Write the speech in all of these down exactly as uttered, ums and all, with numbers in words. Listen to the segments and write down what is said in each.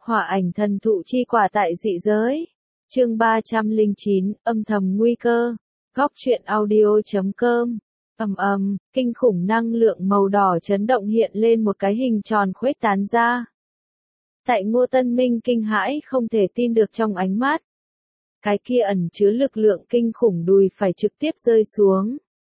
Hỏa ảnh thần thụ chi quả tại dị giới. Chương ba trăm lẻ chín, âm thầm nguy cơ. Góc truyện audio chấm com. Ầm ầm, kinh khủng năng lượng màu đỏ chấn động hiện lên một cái hình tròn khuếch tán ra. Tại Ngô Tân Minh kinh hãi không thể tin được trong ánh mắt. Cái kia ẩn chứa lực lượng kinh khủng đùi phải trực tiếp rơi xuống.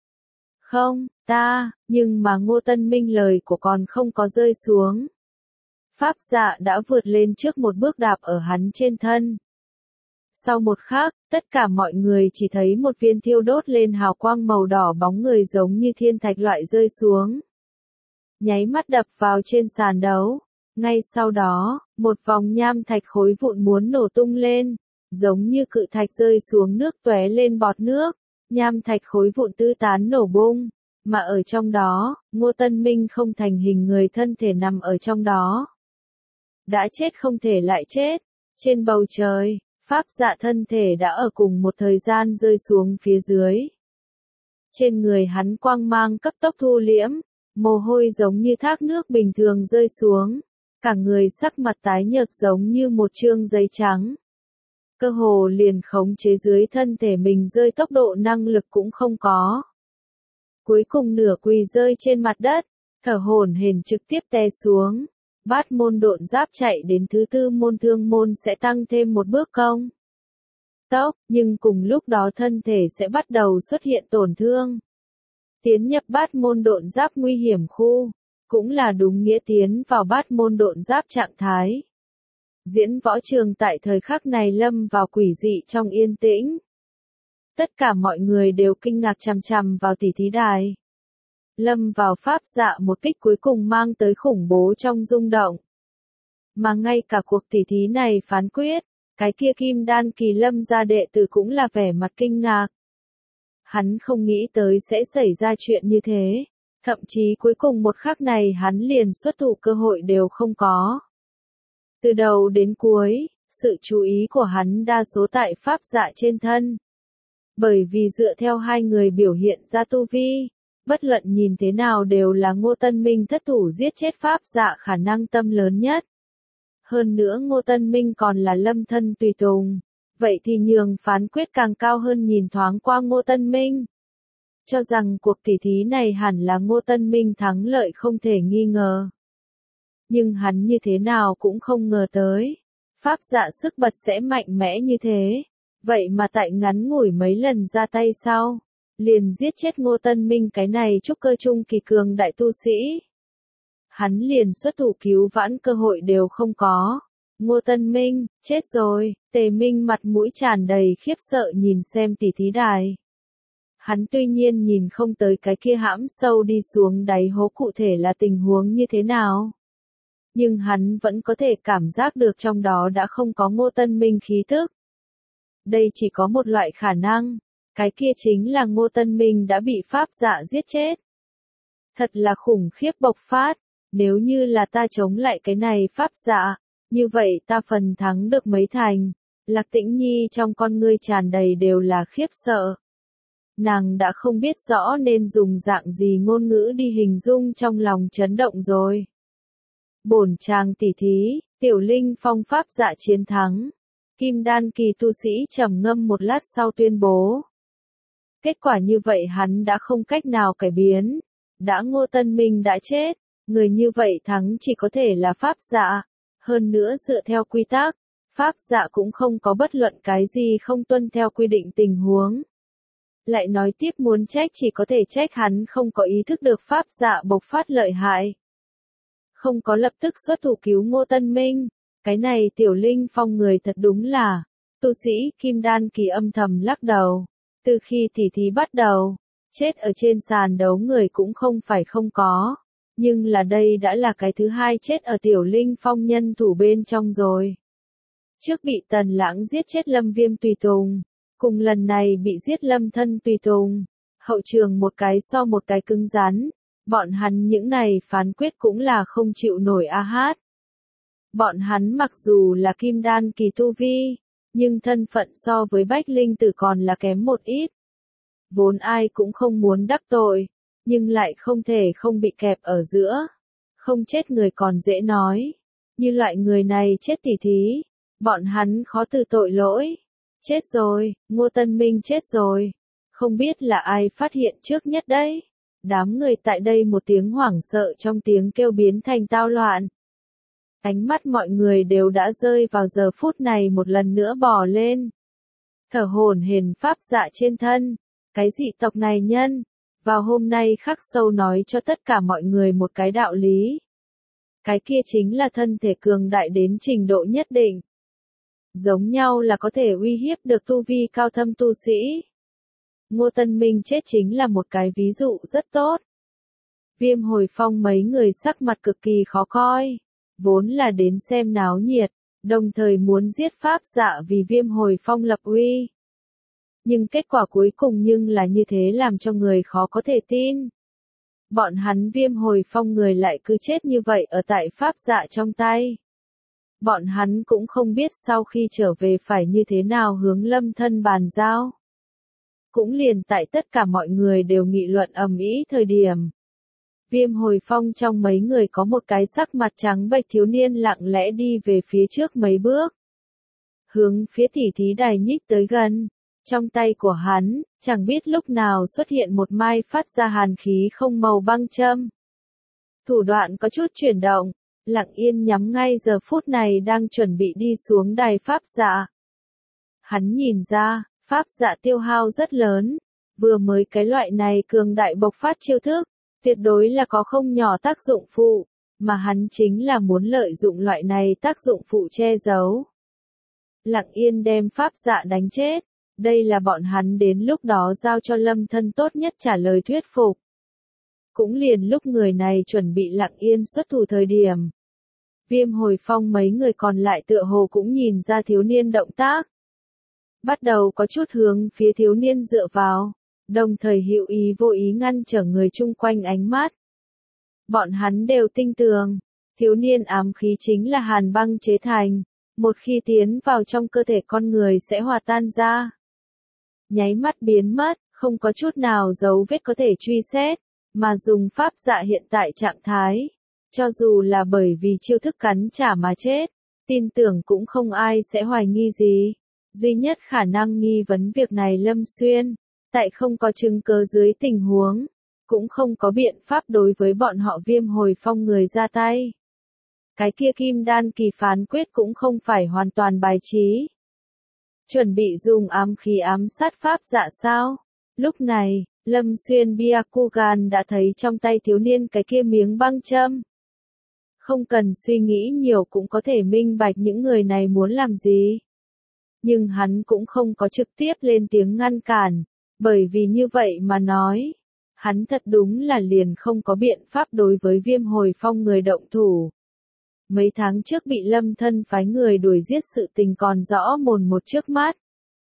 Không, ta, nhưng mà Ngô Tân Minh lời của còn không có rơi xuống. Pháp dạ đã vượt lên trước một bước đạp ở hắn trên thân. Sau một khắc, tất cả mọi người chỉ thấy một viên thiêu đốt lên hào quang màu đỏ bóng người giống như thiên thạch loại rơi xuống. Nháy mắt đập vào trên sàn đấu. Ngay sau đó, một vòng nham thạch khối vụn muốn nổ tung lên, giống như cự thạch rơi xuống nước tóe lên bọt nước, nham thạch khối vụn tứ tán nổ bung, mà ở trong đó, Ngô Tân Minh không thành hình người thân thể nằm ở trong đó. Đã chết không thể lại chết, trên bầu trời, Pháp dạ thân thể đã ở cùng một thời gian rơi xuống phía dưới. Trên người hắn quang mang cấp tốc thu liễm, mồ hôi giống như thác nước bình thường rơi xuống. Cả người sắc mặt tái nhợt giống như một chương giấy trắng. Cơ hồ liền khống chế dưới thân thể mình rơi tốc độ năng lực cũng không có. Cuối cùng nửa quỳ rơi trên mặt đất, thở hổn hển trực tiếp té xuống. Bát môn độn giáp chạy đến thứ tư môn thương môn sẽ tăng thêm một bước công tốc, nhưng cùng lúc đó thân thể sẽ bắt đầu xuất hiện tổn thương. Tiến nhập bát môn độn giáp nguy hiểm khu. Cũng là đúng nghĩa tiến vào bát môn độn giáp trạng thái. Diễn võ trường tại thời khắc này lâm vào quỷ dị trong yên tĩnh. Tất cả mọi người đều kinh ngạc chằm chằm vào tỷ thí đài. Lâm vào pháp dạ một kích cuối cùng mang tới khủng bố trong rung động. Mà ngay cả cuộc tỷ thí này phán quyết, cái kia kim đan kỳ lâm gia đệ tử cũng là vẻ mặt kinh ngạc. Hắn không nghĩ tới sẽ xảy ra chuyện như thế. Thậm chí cuối cùng một khắc này hắn liền xuất thủ cơ hội đều không có. Từ đầu đến cuối, sự chú ý của hắn đa số tại pháp dạ trên thân. Bởi vì dựa theo hai người biểu hiện ra tu vi, bất luận nhìn thế nào đều là Ngô Tân Minh thất thủ giết chết pháp dạ khả năng tâm lớn nhất. Hơn nữa Ngô Tân Minh còn là lâm thân tùy tùng, vậy thì nhường phán quyết càng cao hơn nhìn thoáng qua Ngô Tân Minh. Cho rằng cuộc tỷ thí này hẳn là Ngô Tân Minh thắng lợi không thể nghi ngờ. Nhưng hắn như thế nào cũng không ngờ tới. Pháp dạ sức bật sẽ mạnh mẽ như thế. Vậy mà tại ngắn ngủi mấy lần ra tay sau, liền giết chết Ngô Tân Minh cái này trúc cơ trung kỳ cường đại tu sĩ. Hắn liền xuất thủ cứu vãn cơ hội đều không có. Ngô Tân Minh, chết rồi, Tề Minh mặt mũi tràn đầy khiếp sợ nhìn xem tỷ thí đài. Hắn tuy nhiên nhìn không tới cái kia hãm sâu đi xuống đáy hố cụ thể là tình huống như thế nào. Nhưng hắn vẫn có thể cảm giác được trong đó đã không có Ngô Tân Minh khí tức. Đây chỉ có một loại khả năng, cái kia chính là Ngô Tân Minh đã bị pháp dạ giết chết. Thật là khủng khiếp bộc phát, nếu như là ta chống lại cái này pháp dạ, như vậy ta phần thắng được mấy thành. Lạc Tĩnh Nhi trong con ngươi tràn đầy đều là khiếp sợ. Nàng đã không biết rõ nên dùng dạng gì ngôn ngữ đi hình dung trong lòng chấn động rồi. Bổn chàng tỷ thí, Tiểu Linh Phong pháp dạ chiến thắng. Kim đan kỳ tu sĩ trầm ngâm một lát sau tuyên bố. Kết quả như vậy hắn đã không cách nào cải biến. Đã Ngô Tân Minh đã chết, người như vậy thắng chỉ có thể là pháp dạ. Hơn nữa dựa theo quy tắc, pháp dạ cũng không có bất luận cái gì không tuân theo quy định tình huống. Lại nói tiếp muốn trách chỉ có thể trách hắn không có ý thức được pháp dạ bộc phát lợi hại. Không có lập tức xuất thủ cứu Ngô Tân Minh, cái này Tiểu Linh Phong người thật đúng là, tu sĩ kim đan kỳ âm thầm lắc đầu. Từ khi tỷ thí bắt đầu, chết ở trên sàn đấu người cũng không phải không có, nhưng là đây đã là cái thứ hai chết ở Tiểu Linh Phong nhân thủ bên trong rồi. Trước bị Tần Lãng giết chết Lâm Viêm tùy tùng. Cùng lần này bị giết lâm thân tùy tùng, hậu trường một cái so một cái cứng rắn, bọn hắn những này phán quyết cũng là không chịu nổi a hát. Bọn hắn mặc dù là kim đan kỳ tu vi, nhưng thân phận so với Bách Linh Tử còn là kém một ít. Vốn ai cũng không muốn đắc tội, nhưng lại không thể không bị kẹp ở giữa. Không chết người còn dễ nói, Như loại người này chết tỉ thí, bọn hắn khó từ tội lỗi. Chết rồi, Ngô Tân Minh chết rồi. Không biết là ai phát hiện trước nhất đấy. Đám người tại đây một tiếng hoảng sợ trong tiếng kêu biến thành tao loạn. Ánh mắt mọi người đều đã rơi vào giờ phút này một lần nữa bò lên. Thở hổn hển pháp dạ trên thân. Cái dị tộc này nhân. Vào hôm nay khắc sâu nói cho tất cả mọi người một cái đạo lý. Cái kia chính là thân thể cường đại đến trình độ nhất định. Giống nhau là có thể uy hiếp được tu vi cao thâm tu sĩ. Ngô Tân Minh chết chính là một cái ví dụ rất tốt. Viêm Hồi Phong mấy người sắc mặt cực kỳ khó coi. Vốn là đến xem náo nhiệt, đồng thời muốn giết pháp dạ vì Viêm Hồi Phong lập uy. Nhưng kết quả cuối cùng nhưng là như thế làm cho người khó có thể tin. Bọn hắn Viêm Hồi Phong người lại cứ chết như vậy ở tại pháp dạ trong tay. Bọn hắn cũng không biết sau khi trở về phải như thế nào hướng Lâm Thân bàn giao. Cũng liền tại tất cả mọi người đều nghị luận ầm ĩ thời điểm. Viêm Hồi Phong trong mấy người có một cái sắc mặt trắng bệch thiếu niên lặng lẽ đi về phía trước mấy bước. Hướng phía tỉ thí đài nhích tới gần. Trong tay của hắn, chẳng biết lúc nào xuất hiện một mai phát ra hàn khí không màu băng châm. Thủ đoạn có chút chuyển động, lặng yên nhắm ngay giờ phút này đang chuẩn bị đi xuống đài pháp dạ. Hắn nhìn ra, pháp dạ tiêu hao rất lớn, vừa mới cái loại này cường đại bộc phát chiêu thức, tuyệt đối là có không nhỏ tác dụng phụ, mà hắn chính là muốn lợi dụng loại này tác dụng phụ che giấu. Lặng yên đem pháp dạ đánh chết. Đây là bọn hắn đến lúc đó giao cho Lâm Thân tốt nhất trả lời thuyết phục. Cũng liền lúc người này chuẩn bị lặng yên xuất thủ thời điểm. Viêm Hồi Phong mấy người còn lại tựa hồ cũng nhìn ra thiếu niên động tác. Bắt đầu có chút hướng phía thiếu niên dựa vào, đồng thời hữu ý vô ý ngăn trở người chung quanh ánh mắt. Bọn hắn đều tin tưởng, thiếu niên ám khí chính là hàn băng chế thành, một khi tiến vào trong cơ thể con người sẽ hòa tan ra. Nháy mắt biến mất, không có chút nào dấu vết có thể truy xét, mà dùng pháp dạ hiện tại trạng thái. Cho dù là bởi vì chiêu thức cắn trả mà chết, tin tưởng cũng không ai sẽ hoài nghi gì. Duy nhất khả năng nghi vấn việc này Lâm Xuyên, tại không có chứng cứ dưới tình huống, cũng không có biện pháp đối với bọn họ Viêm Hồi Phong người ra tay. Cái kia Kim Đan kỳ phán quyết cũng không phải hoàn toàn bài trí. Chuẩn bị dùng ám khí ám sát pháp dạ sao? Lúc này, Lâm Xuyên Byakugan đã thấy trong tay thiếu niên cái kia miếng băng châm. Không cần suy nghĩ nhiều cũng có thể minh bạch những người này muốn làm gì. Nhưng hắn cũng không có trực tiếp lên tiếng ngăn cản, bởi vì như vậy mà nói. Hắn thật đúng là liền không có biện pháp đối với Viêm Hồi Phong người động thủ. Mấy tháng trước bị Lâm Thân phái người đuổi giết sự tình còn rõ mồn một trước mắt.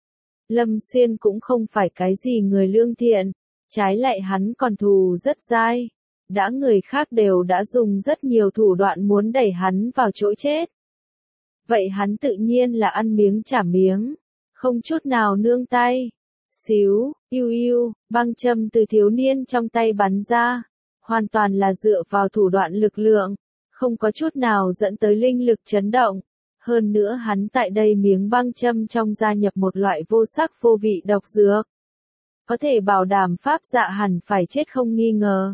Lâm Xuyên cũng không phải cái gì người lương thiện, trái lại hắn còn thù rất dai. Đã người khác đều đã dùng rất nhiều thủ đoạn muốn đẩy hắn vào chỗ chết. Vậy hắn tự nhiên là ăn miếng trả miếng, không chút nào nương tay. Xíu, yêu yêu, băng châm từ thiếu niên trong tay bắn ra, hoàn toàn là dựa vào thủ đoạn lực lượng, không có chút nào dẫn tới linh lực chấn động. Hơn nữa hắn tại đây miếng băng châm trong gia nhập một loại vô sắc vô vị độc dược. Có thể bảo đảm pháp dạ hẳn phải chết không nghi ngờ.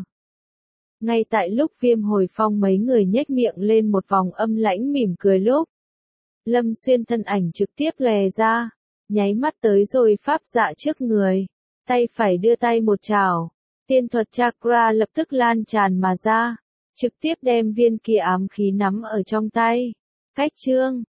Ngay tại lúc Viêm Hồi Phong mấy người nhếch miệng lên một vòng âm lãnh mỉm cười lúc. Lâm Xuyên thân ảnh trực tiếp lè ra, nháy mắt tới rồi pháp dạ trước người, tay phải đưa tay một chảo, tiên thuật chakra lập tức lan tràn mà ra, trực tiếp đem viên kia ám khí nắm ở trong tay. Cách chương